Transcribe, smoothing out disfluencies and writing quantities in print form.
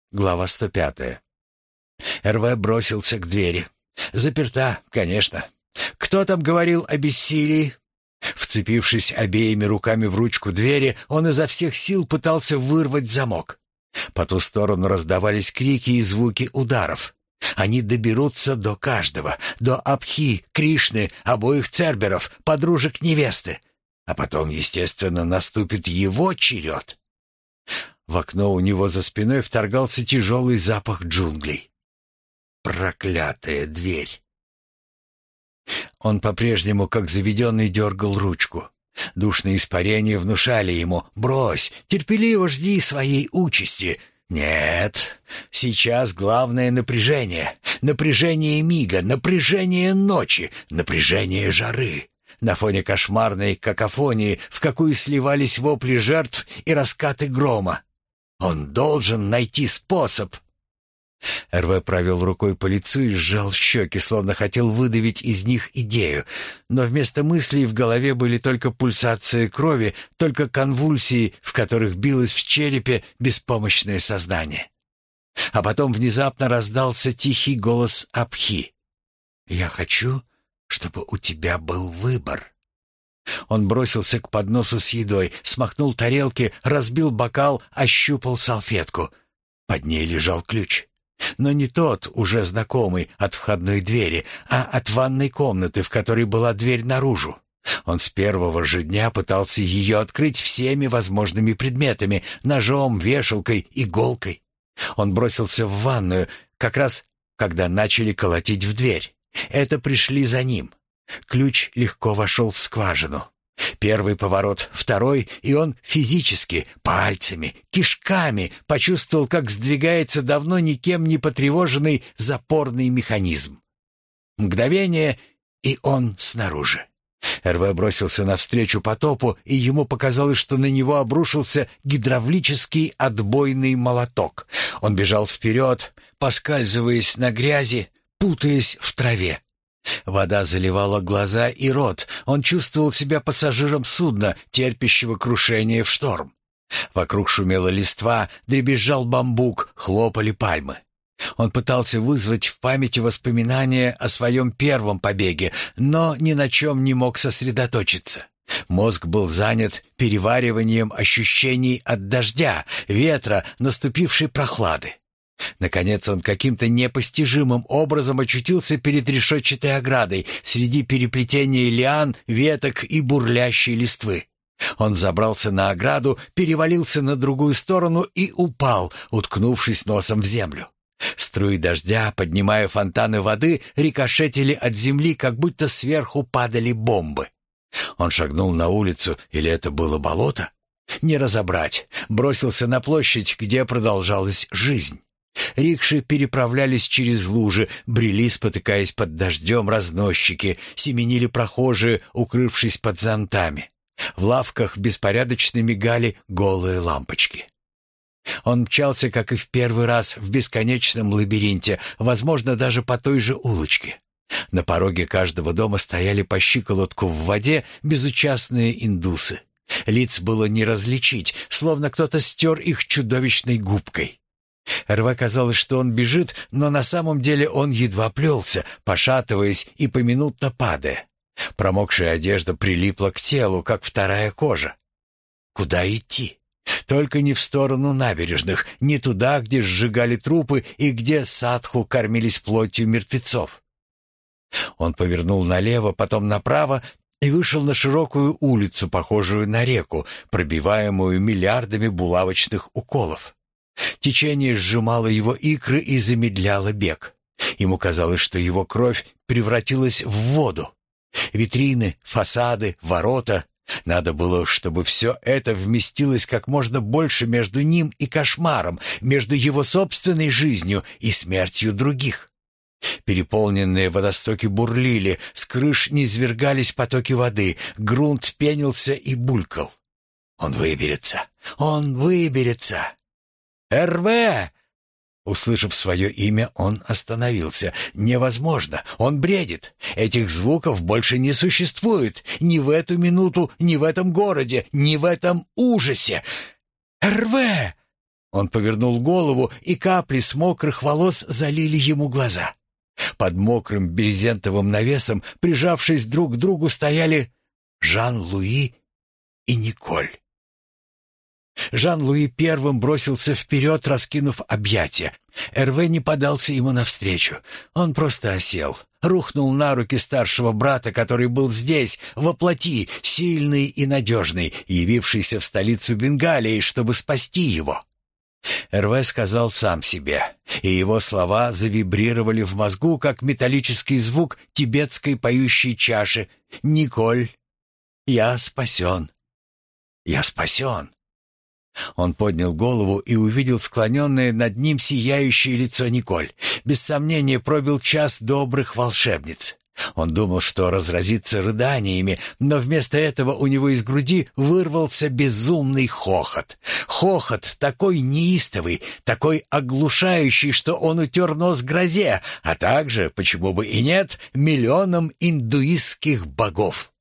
Глава 105. РВ бросился к двери. Заперта, конечно. Кто там говорил о бессилии? Вцепившись обеими руками в ручку двери, он изо всех сил пытался вырвать замок. По ту сторону раздавались крики и звуки ударов. Они доберутся до каждого, до Абхи, Кришны, обоих церберов, подружек невесты. А потом, естественно, наступит его черед. В окно у него за спиной вторгался тяжелый запах джунглей. Проклятая дверь! Он по-прежнему, как заведенный, дергал ручку. Душные испарения внушали ему: «Брось, терпеливо жди своей участи». Нет, сейчас главное напряжение. Напряжение мига, напряжение ночи, напряжение жары. На фоне кошмарной какофонии, в какую сливались вопли жертв и раскаты грома. Он должен найти способ. РВ провел рукой по лицу и сжал щеки, словно хотел выдавить из них идею. Но вместо мыслей в голове были только пульсации крови, только конвульсии, в которых билось в черепе беспомощное сознание. А потом внезапно раздался тихий голос Абхи. «Я хочу, чтобы у тебя был выбор». Он бросился к подносу с едой, смахнул тарелки, разбил бокал, ощупал салфетку. Под ней лежал ключ. Но не тот, уже знакомый, от входной двери, а от ванной комнаты, в которой была дверь наружу. Он с первого же дня пытался ее открыть всеми возможными предметами: ножом, вешалкой, иголкой. Он бросился в ванную, как раз когда начали колотить в дверь. Это пришли за ним. Ключ легко вошел в скважину. Первый поворот, второй, и он физически, пальцами, кишками почувствовал, как сдвигается давно никем не потревоженный запорный механизм. Мгновение, и он снаружи. РВ бросился навстречу потопу, и ему показалось, что на него обрушился гидравлический отбойный молоток. Он бежал вперед, поскальзываясь на грязи, путаясь в траве. Вода заливала глаза и рот. Он чувствовал себя пассажиром судна, терпящего крушение в шторм. Вокруг шумела листва, дребезжал бамбук, хлопали пальмы. Он пытался вызвать в памяти воспоминания о своем первом побеге, но ни на чем не мог сосредоточиться. Мозг был занят перевариванием ощущений от дождя, ветра, наступившей прохлады. Наконец он каким-то непостижимым образом очутился перед решетчатой оградой среди переплетения лиан, веток и бурлящей листвы. Он забрался на ограду, перевалился на другую сторону и упал, уткнувшись носом в землю. Струи дождя, поднимая фонтаны воды, рикошетили от земли, как будто сверху падали бомбы. Он шагнул на улицу, или это было болото? Не разобрать. Бросился на площадь, где продолжалась жизнь. Рикши переправлялись через лужи, брели, спотыкаясь под дождем, разносчики, семенили прохожие, укрывшись под зонтами. В лавках беспорядочно мигали голые лампочки. Он мчался, как и в первый раз, в бесконечном лабиринте, возможно, даже по той же улочке. На пороге каждого дома стояли по щиколотку в воде безучастные индусы. Лиц было не различить, словно кто-то стер их чудовищной губкой. РВ казалось, что он бежит, но на самом деле он едва плелся, пошатываясь и поминутно падая. Промокшая одежда прилипла к телу, как вторая кожа. Куда идти? Только не в сторону набережных, не туда, где сжигали трупы и где садху кормились плотью мертвецов. Он повернул налево, потом направо и вышел на широкую улицу, похожую на реку, пробиваемую миллиардами булавочных уколов. Течение сжимало его икры и замедляло бег. Ему казалось, что его кровь превратилась в воду. Витрины, фасады, ворота. Надо было, чтобы все это вместилось как можно больше между ним и кошмаром, между его собственной жизнью и смертью других. Переполненные водостоки бурлили, с крыш низвергались потоки воды, грунт пенился и булькал. Он выберется! Он выберется! «РВ!» Услышав свое имя, он остановился. «Невозможно! Он бредит! Этих звуков больше не существует! Ни в эту минуту, ни в этом городе, ни в этом ужасе! РВ!» Он повернул голову, и капли с мокрых волос залили ему глаза. Под мокрым брезентовым навесом, прижавшись друг к другу, стояли Жан-Луи и Николь. Жан-Луи первым бросился вперед, раскинув объятия. Эрве не подался ему навстречу. Он просто осел, рухнул на руки старшего брата, который был здесь, во плоти, сильный и надежный, явившийся в столицу Бенгалии, чтобы спасти его. Эрве сказал сам себе, и его слова завибрировали в мозгу, как металлический звук тибетской поющей чаши: «Николь, я спасен! Я спасен!» Он поднял голову и увидел склоненное над ним сияющее лицо Николь. Без сомнения, пробил час добрых волшебниц. Он думал, что разразится рыданиями, но вместо этого у него из груди вырвался безумный хохот. Хохот такой неистовый, такой оглушающий, что он утер нос грозе, а также, почему бы и нет, миллионам индуистских богов.